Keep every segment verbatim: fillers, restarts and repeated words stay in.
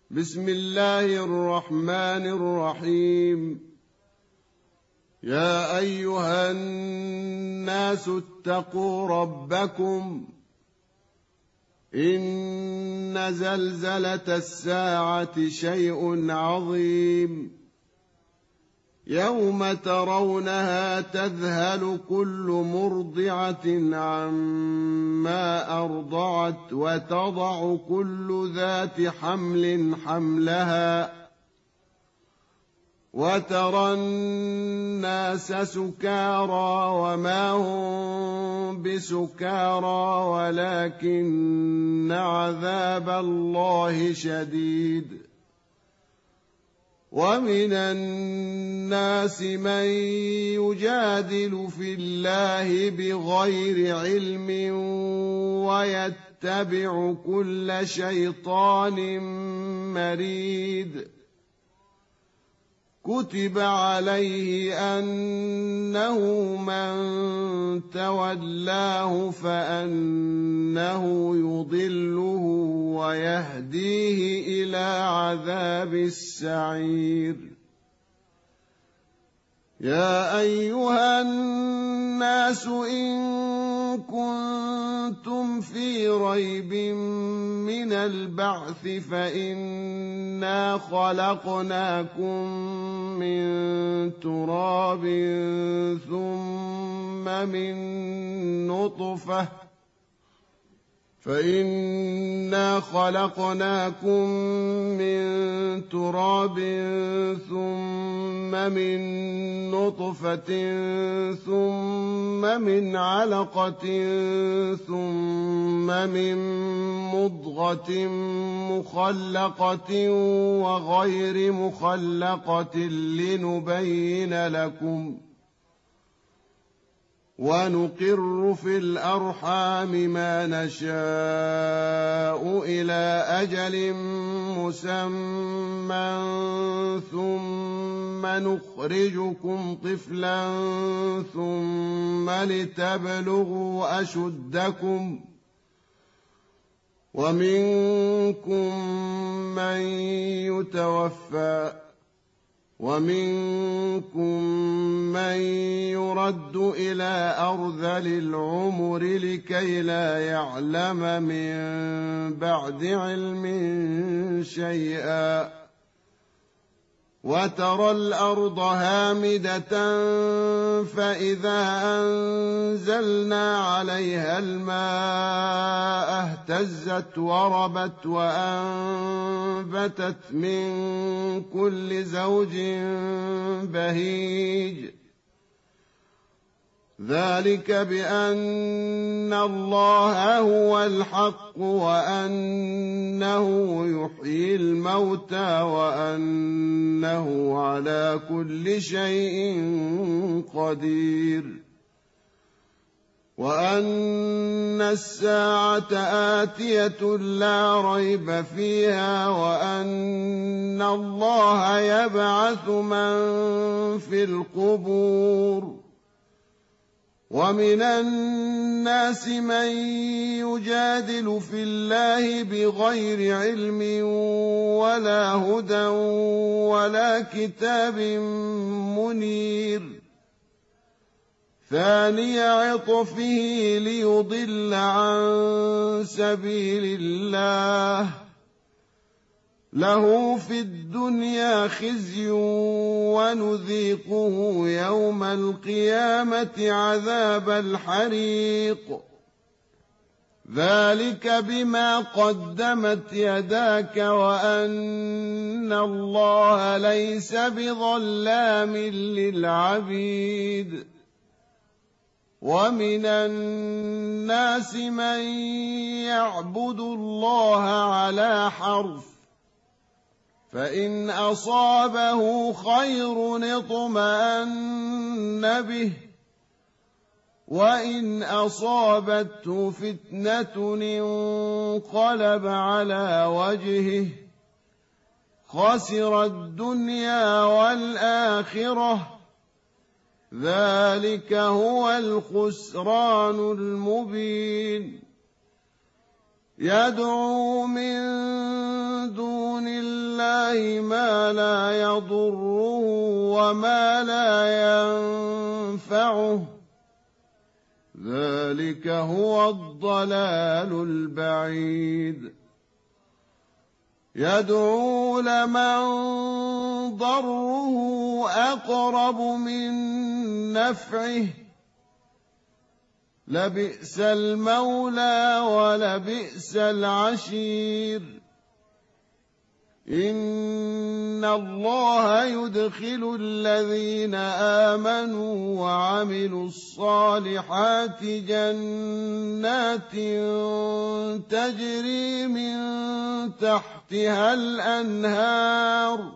بسم الله الرحمن الرحيم. يا أيها الناس اتقوا ربكم إن زلزلة الساعة شيء عظيم يوم ترونها تذهل كل مرضعة عما أرضعت وتضع كل ذات حمل حملها وترى الناس سكارى وما هم بسكارى ولكن عذاب الله شديد. ومن الناس من يجادل في الله بغير علم ويتبع كل شيطان مريد. كتب عليه أنه من تولاه فأنه يضله ويهديه إلى عذاب السعير. يا أيها الناس إن كنتم في ريب من البعث فإنا خلقناكم من تراب ثم من نطفة فإنا خلقناكم من تراب ثم من نطفة ثم من علقة ثم من مضغة مخلقة وغير مخلقة لنبين لكم ونقر في الأرحام ما نشاء إلى أجل مسمى ثم نخرجكم طفلا ثم لتبلغوا أشدكم ومنكم من يتوفى ومنكم من يرد إلى أرذل العمر لكي لا يعلم من بعد علم شيئا. وترى الأرض هامدة فإذا أنزلنا عليها الماء اهتزت وربت وأنبتت من كل زوج بهيج. ذلك بأن الله هو الحق وأنه يحيي الموتى وأنه على كل شيء قدير وأن الساعة آتية لا ريب فيها وأن الله يبعث من في القبور. ومن الناس من يجادل في الله بغير علم ولا هدى ولا كتاب منير. ثاني عطفه ليضل عن سبيل الله له في الدنيا خزي ونذيقه يوم القيامة عذاب الحريق. ذلك بما قدمت يداك وأن الله ليس بظلام للعبيد. ومن الناس من يعبد الله على حرف فإن أصابه خير اطمأن به وإن أصابته فتنة انقلب على وجهه خسر الدنيا والآخرة ذلك هو الخسران المبين. يدعو من دون الله الله ما لا يضره وما لا ينفعه، ذلك هو الضلال البعيد. يدعو لمن ضره أقرب من نفعه، لبئس المولى ولبئس العشير. إن الله يدخل الذين آمنوا وعملوا الصالحات جنات تجري من تحتها الأنهار،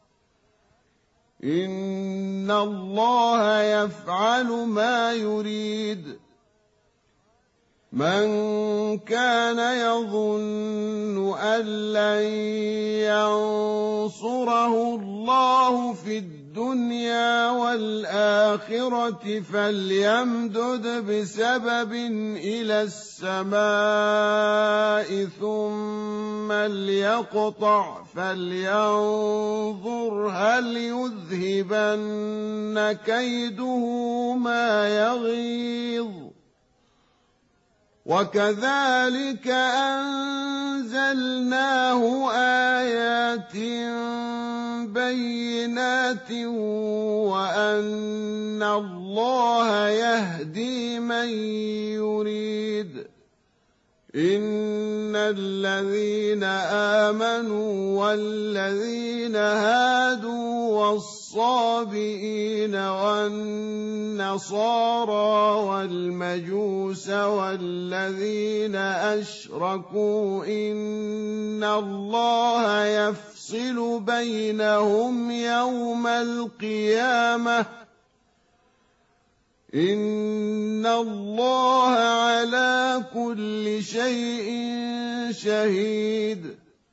إن الله يفعل ما يريد. من كان يظن أن لن ينصره الله في الدنيا والآخرة فليمدد بسبب إلى السماء ثم ليقطع فلينظر هل يذهبن كيده ما يغيظ. وكذلك أنزلناه آيات بينات وأن الله يهدي من يريد. إن الذين آمنوا والذين هادوا والصابئين والنصارى والمجوس والذين أشركوا إن الله يفصل بينهم يوم القيامة، إن الله على كل شيء شهيد.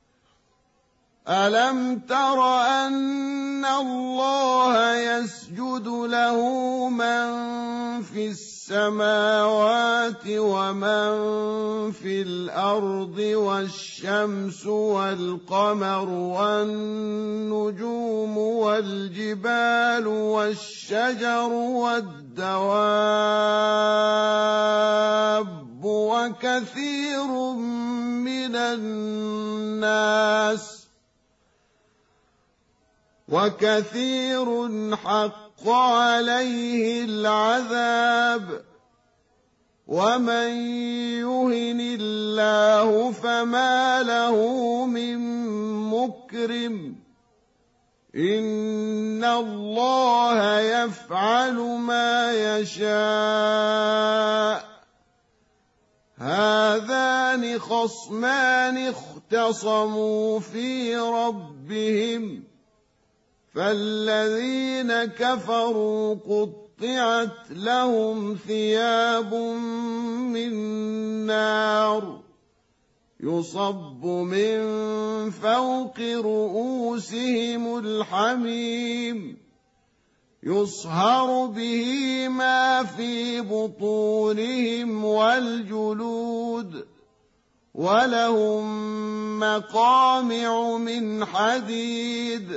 ألم تر أن الله يسجد له من في السماوات ومن في الأرض والشمس والقمر والنجوم والجبال والشجر والدواب وكثير من الناس وكثير حق عليه العذاب. ومن يهن الله فما له من مكرم. إن الله يفعل ما يشاء. هذان خصمان اختصموا في ربهم فالذين كفروا قطعت لهم ثياب من نار يصب من فوق رؤوسهم الحميم يصهر به ما في بطونهم والجلود ولهم مقامع من حديد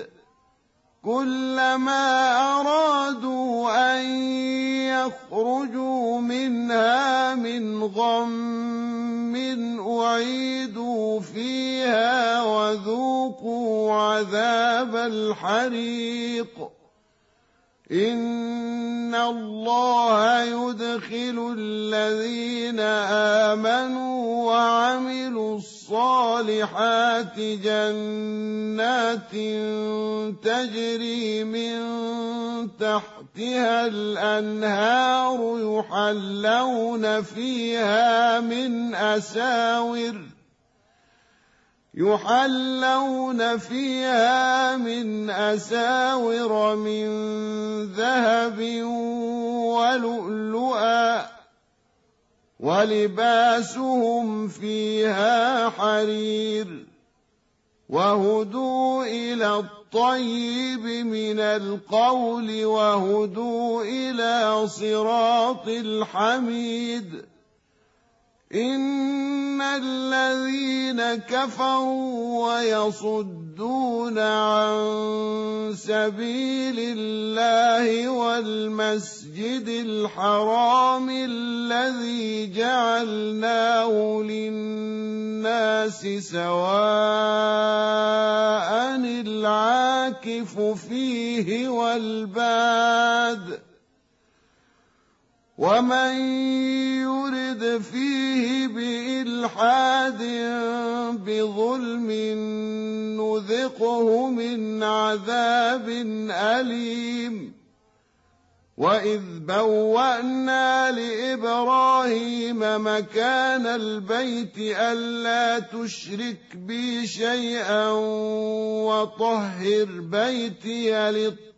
كلما أرادوا أن يخرجوا منها من غم أعيدوا فيها وذوقوا عذاب الحريق. إن الله يدخل الذين آمنوا وعملوا الصالحات جنات تجري من تحتها الأنهار يحلون فيها من أساور يحلون فيها من أساور من ذهب ولؤلؤا ولباسهم فيها حرير وهدوا إلى الطيب من القول وهدوا إلى صراط الحميد. إن الذين كفروا ويصدون عن سبيل الله والمسجد الحرام الذي جعلناه للناس سواء العاكف فيه والباد ومن يرد فيه بإلحاد بظلم نذقه من عذاب أليم وإذ بوأنا لإبراهيم مكان البيت ألا تشرك بي شيئا وطهر بيتي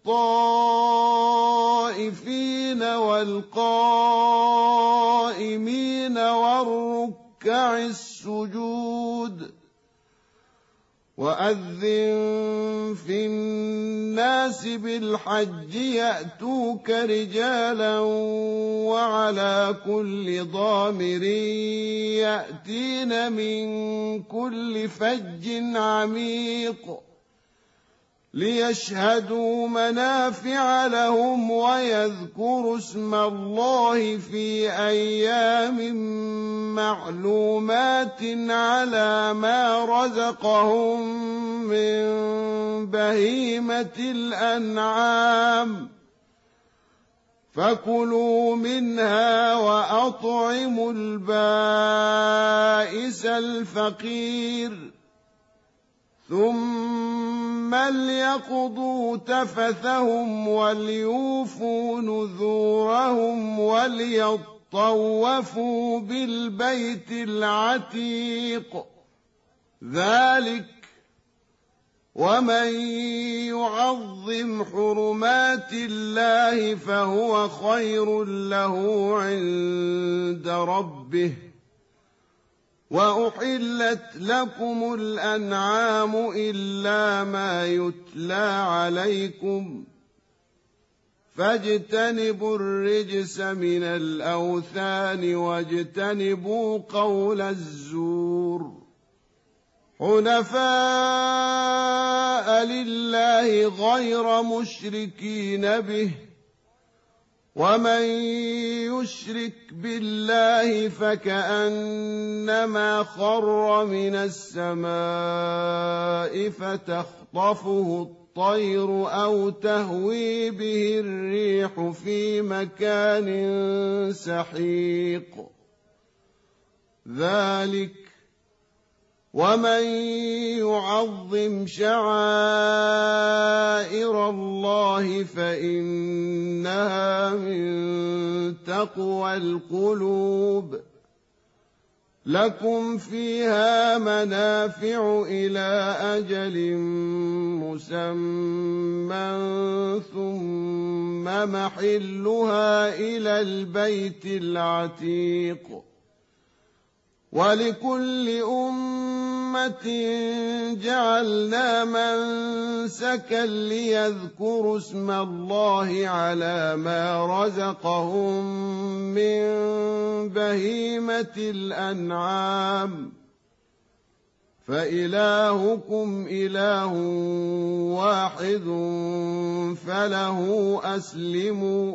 للطائفين والقائمين والركع السجود وأذن في الناس بالحج يأتوك رجالا وعلى كل ضامر يأتين من كل فج عميق ليشهدوا منافع لهم ويذكروا اسم الله في أيام معلومات على ما رزقهم من بهيمة الأنعام فكلوا منها وأطعموا البائس الفقير ثم ليقضوا تفثهم وليوفوا نذورهم وليطوفوا بالبيت العتيق ذلك ومن يعظم حرمات الله فهو خير له عند ربه وأحلت لكم الأنعام إلا ما يتلى عليكم فاجتنبوا الرجس من الأوثان واجتنبوا قول الزور حنفاء لله غير مشركين به ومن يشرك بالله فكأنما خر من السماء فتخطفه الطير أو تهوي به الريح في مكان سحيق ذلك ومن يعظم شعائر الله فإنها من تقوى القلوب لكم فيها منافع إلى أجل مسمى ثم محلها إلى البيت العتيق ولكل أمة جعلنا منسكا ليذكروا اسم الله على ما رزقهم من بهيمة الأنعام فإلهكم إله واحد فله أسلموا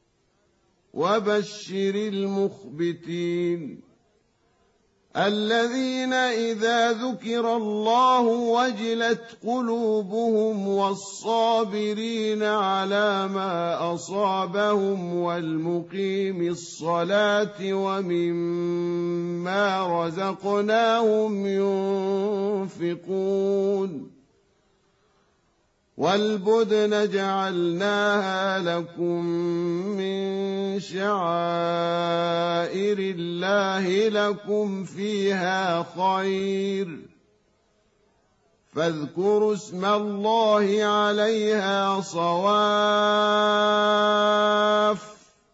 وبشر المخبتين الذين إذا ذكر الله وجلت قلوبهم والصابرين على ما أصابهم والمقيم الصلاة ومما رزقناهم ينفقون والبدن جعلناها لكم من شعائر الله لكم فيها خير فاذكروا اسم الله عليها صواف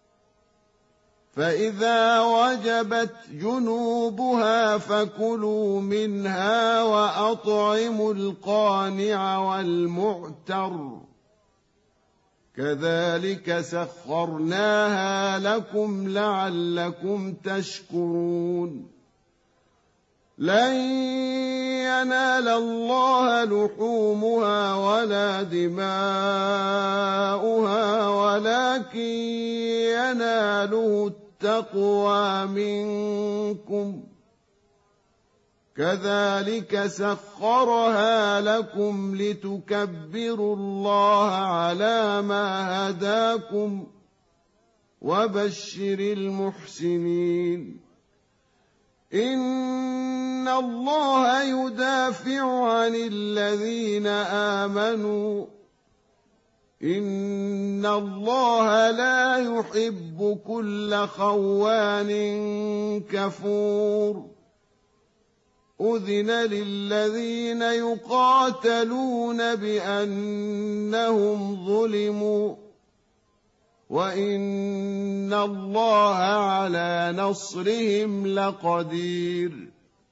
فإذا وجبت جنوبها فكلوا منها وأطعموا القانع والمعتر كذلك سخرناها لكم لعلكم تشكرون لن ينال الله لحومها ولا دماؤها ولكن يناله التقوى منكم كذلك سخرها لكم لتكبروا الله على ما هداكم وبشر المحسنين إن الله يدافع عن الذين آمنوا إن الله لا يحب كل خوان كفور أذن للذين يقاتلون بأنهم ظلموا وإن الله على نصرهم لقدير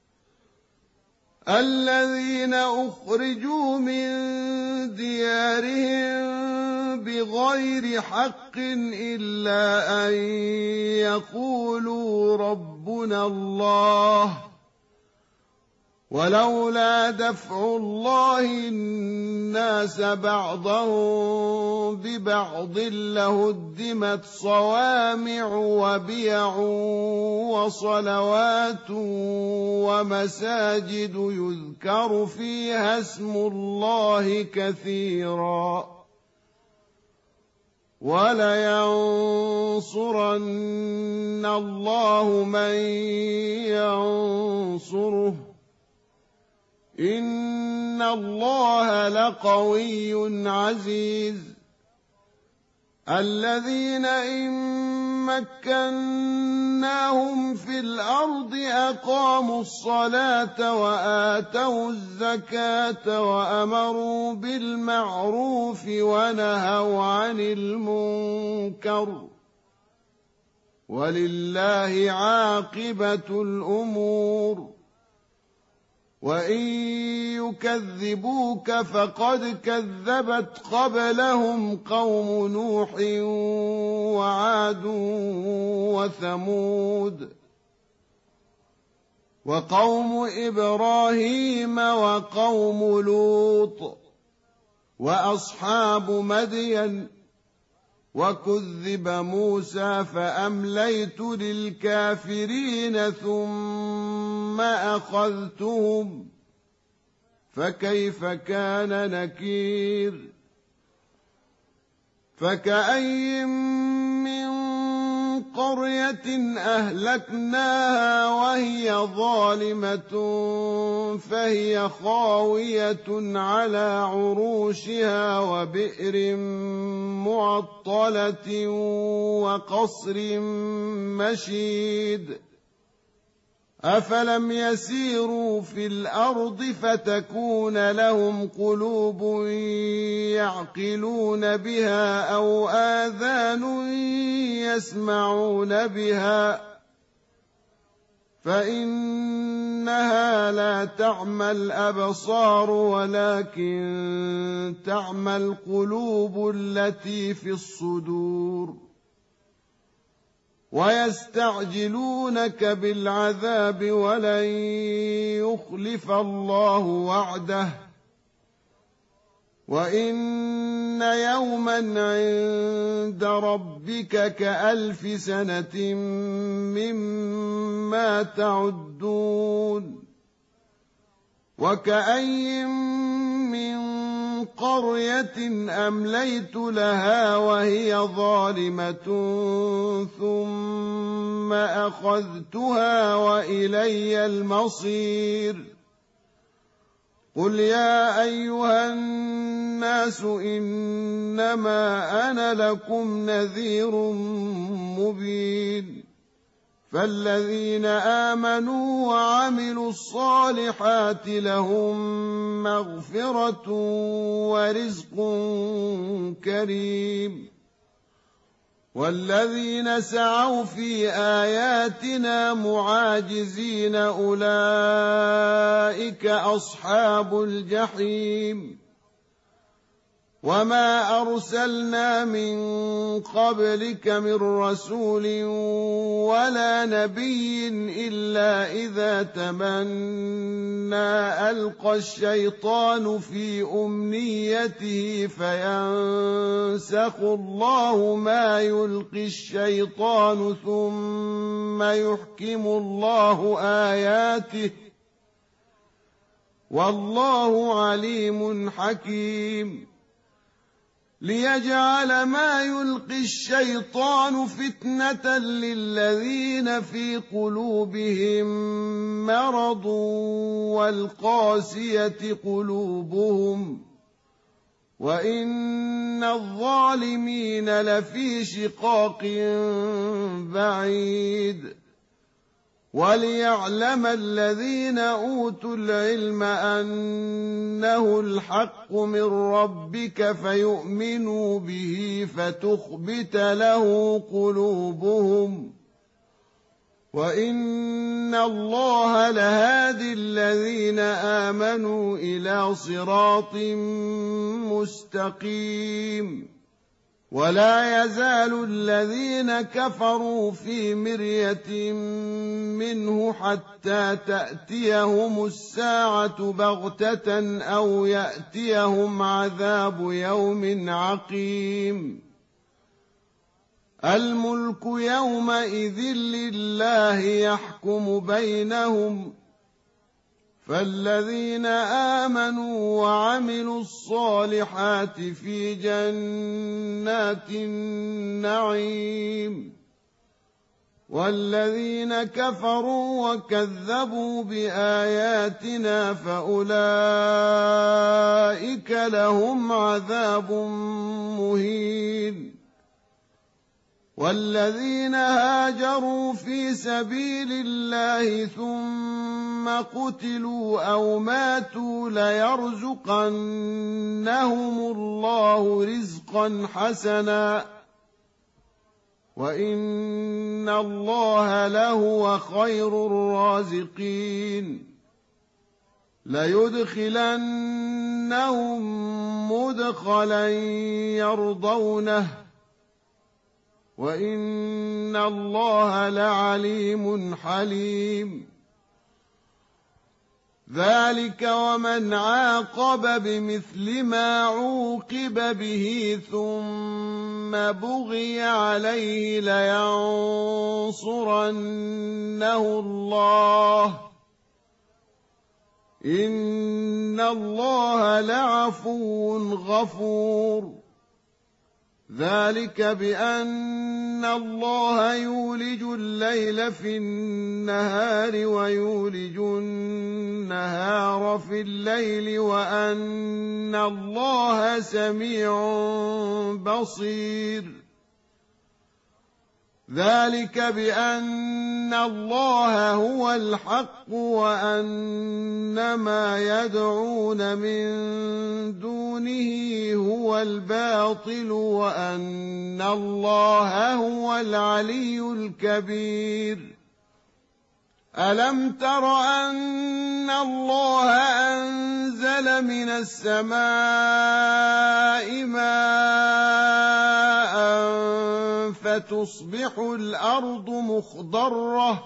الذين أخرجوا من ديارهم بغير حق إلا أن يقولوا ربنا الله ولولا دفع الله الناس بعضهم ببعض لهدمت صوامع وبيع وصلوات ومساجد يذكر فيها اسم الله كثيرا ولينصرن الله من ينصره إن الله لقوي عزيز الذين إن مكناهم في الأرض أقاموا الصلاة وآتوا الزكاة وأمروا بالمعروف ونهوا عن المنكر ولله عاقبة الأمور وإن يكذبوك فقد كذبت قبلهم قوم نوح وعاد وثمود وقوم إبراهيم وقوم لوط وأصحاب مدين وكذب موسى فأمليت للكافرين ثم أخذتهم فكيف كان نكير فكأي من قرية أهلكناها وهي ظالمة فهي خاوية على عروشها وبئر معطلة وقصر مشيد أفلم يسيروا في الأرض فتكون لهم قلوب يعقلون بها أو آذان يسمعون بها فإنها لا تعمى الأبصار ولكن تعمى القلوب التي في الصدور ويستعجلونك بالعذاب ولن يخلف الله وعده وإن يوما عند ربك كألف سنة مما تعدون وكأي من قرية أمليت لها وهي ظالمة ثم أخذتها وإلي المصير قل يا أيها الناس إنما أنا لكم نذير مبين فالذين آمنوا وعملوا الصالحات لهم مغفرة ورزق كريم والذين سعوا في آياتنا معاجزين أولئك أصحاب الجحيم وما أرسلنا من قبلك من رسول ولا نبي إلا إذا تمنى ألقى الشيطان في أمنيته فينسخ الله ما يلقي الشيطان ثم يحكم الله آياته والله عليم حكيم ليجعل ما يلقي الشيطان فتنة للذين في قلوبهم مرض والقاسية قلوبهم وإن الظالمين لفي شقاق بعيد وليعلم الذين أوتوا العلم أنه الحق من ربك فيؤمنوا به فتخبت له قلوبهم وإن الله لهادي الذين آمنوا إلى صراط مستقيم ولا يزال الذين كفروا في مرية منه حتى تأتيهم الساعة بغتة أو يأتيهم عذاب يوم عقيم الملك يومئذ لله يحكم بينهم فالذين آمنوا وعملوا الصالحات في جنات النعيم والذين كفروا وكذبوا بآياتنا فأولئك لهم عذاب مهين والذين هاجروا في سبيل الله ثم قتلوا أو ماتوا ليرزقنهم الله رزقا حسنا وإن الله لهو خير الرازقين ليدخلنهم مدخلا يرضونه وإن الله لعليم حليم ذلك ومن عاقب بمثل ما عوقب به ثم بغي عليه لينصرنه الله إن الله لعفو غفور ذلك بأن الله يولج الليل في النهار ويولج النهار في الليل وأن الله سميع بصير ذلك بأن الله هو الحق وأن ما يدعون من دونه هو الباطل وأن الله هو العلي الكبير ألم تر أن الله أنزل من السماء ماء فتصبح الأرض مخضرة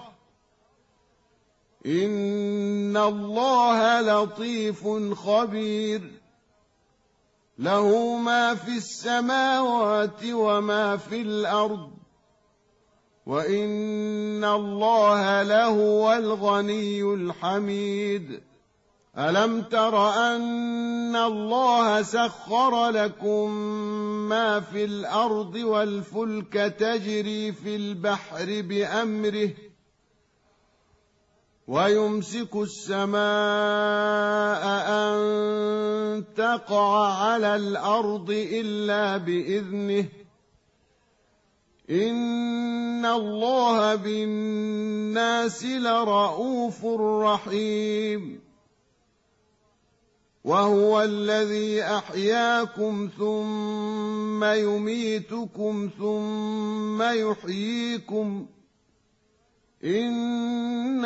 إن الله لطيف خبير له ما في السماوات وما في الأرض وإن الله لهو الغني الحميد ألم تر أن الله سخر لكم ما في الأرض والفلك تجري في البحر بأمره ويمسك السماء أن تقع على الأرض إلا بإذنه إن الله بالناس لرءوف رحيم وهو الذي أحياكم ثم يميتكم ثم يحييكم إن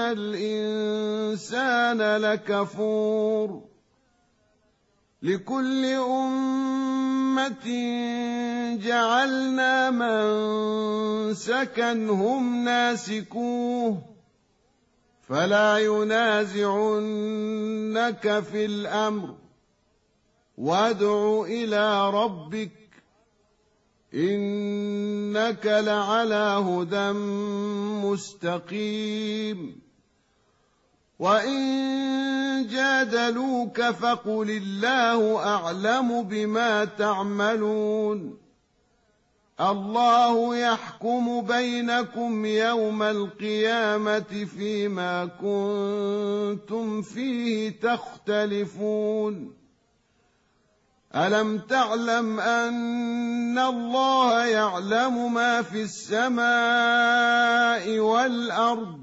الإنسان لكفور لكل أمة أمة جعلنا منسكا هم ناسكوه فلا ينازعنك في الأمر وادع إلى ربك إنك لعلى هدى مستقيم وإن جادلوك فقل الله أعلم بما تعملون الله يحكم بينكم يوم القيامة فيما كنتم فيه تختلفون ألم تعلم أن الله يعلم ما في السماء والأرض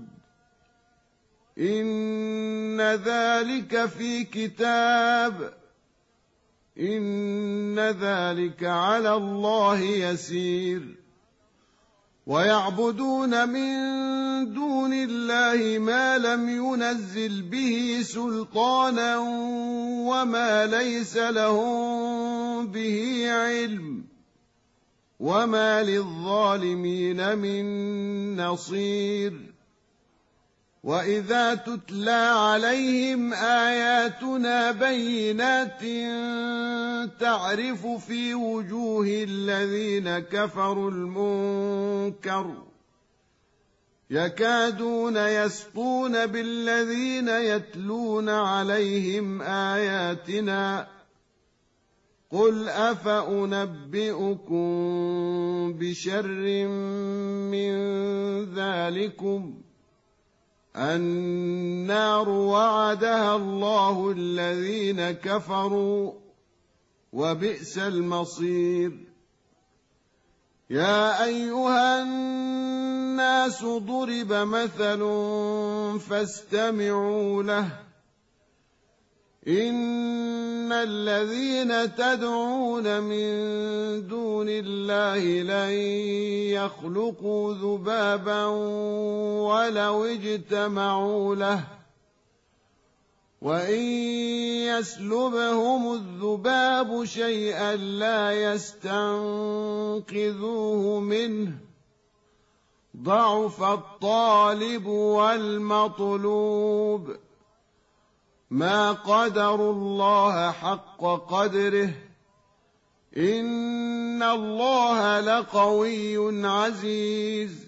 إن ذلك في كتاب إن ذلك على الله يسير ويعبدون من دون الله ما لم ينزل به سلطانا وما ليس لهم به علم وما للظالمين من نصير وإذا تتلى عليهم آياتنا بينات تعرف في وجوه الذين كفروا المنكر يكادون يسطون بالذين يتلون عليهم آياتنا قل أفأنبئكم بشر من ذلكم النار وعدها الله الذين كفروا وبئس المصير يا أيها الناس ضرب مثل فاستمعوا له إن الذين تدعون من دون الله لن يخلقوا ذبابا ولو اجتمعوا له وإن يسلبهم الذباب شيئا لا يستنقذوه منه ضعف الطالب والمطلوب ما قدروا الله حق قدره إن الله لقوي عزيز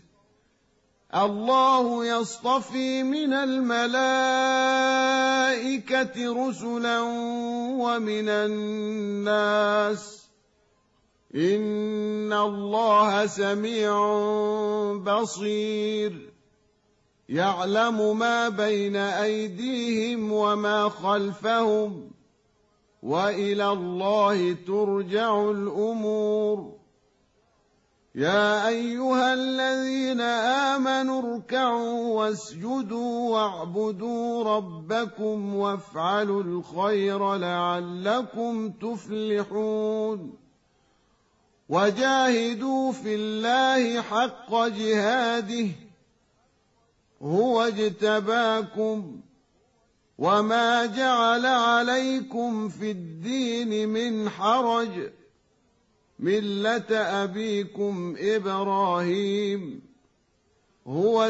الله يصطفي من الملائكة رسلا ومن الناس إن الله سميع بصير يعلم ما بين أيديهم وما خلفهم وإلى الله ترجع الأمور يا أيها الذين آمنوا اركعوا واسجدوا واعبدوا ربكم وافعلوا الخير لعلكم تفلحون وجاهدوا في الله حق جهاده هو اجتباكم وما جعل عليكم في الدين من حرج ملة أبيكم إبراهيم هو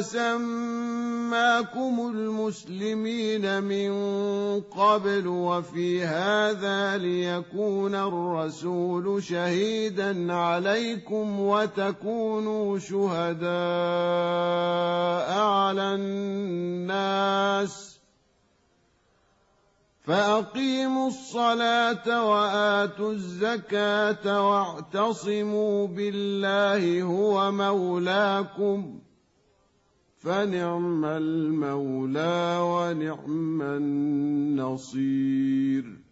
سماكم المسلمين من قبل وفي هذا ليكون الرسول شهيدا عليكم وتكونوا شهداء على الناس فأقيموا الصلاة وآتوا الزكاة واعتصموا بالله هو مولاكم فنعم المولى ونعم النصير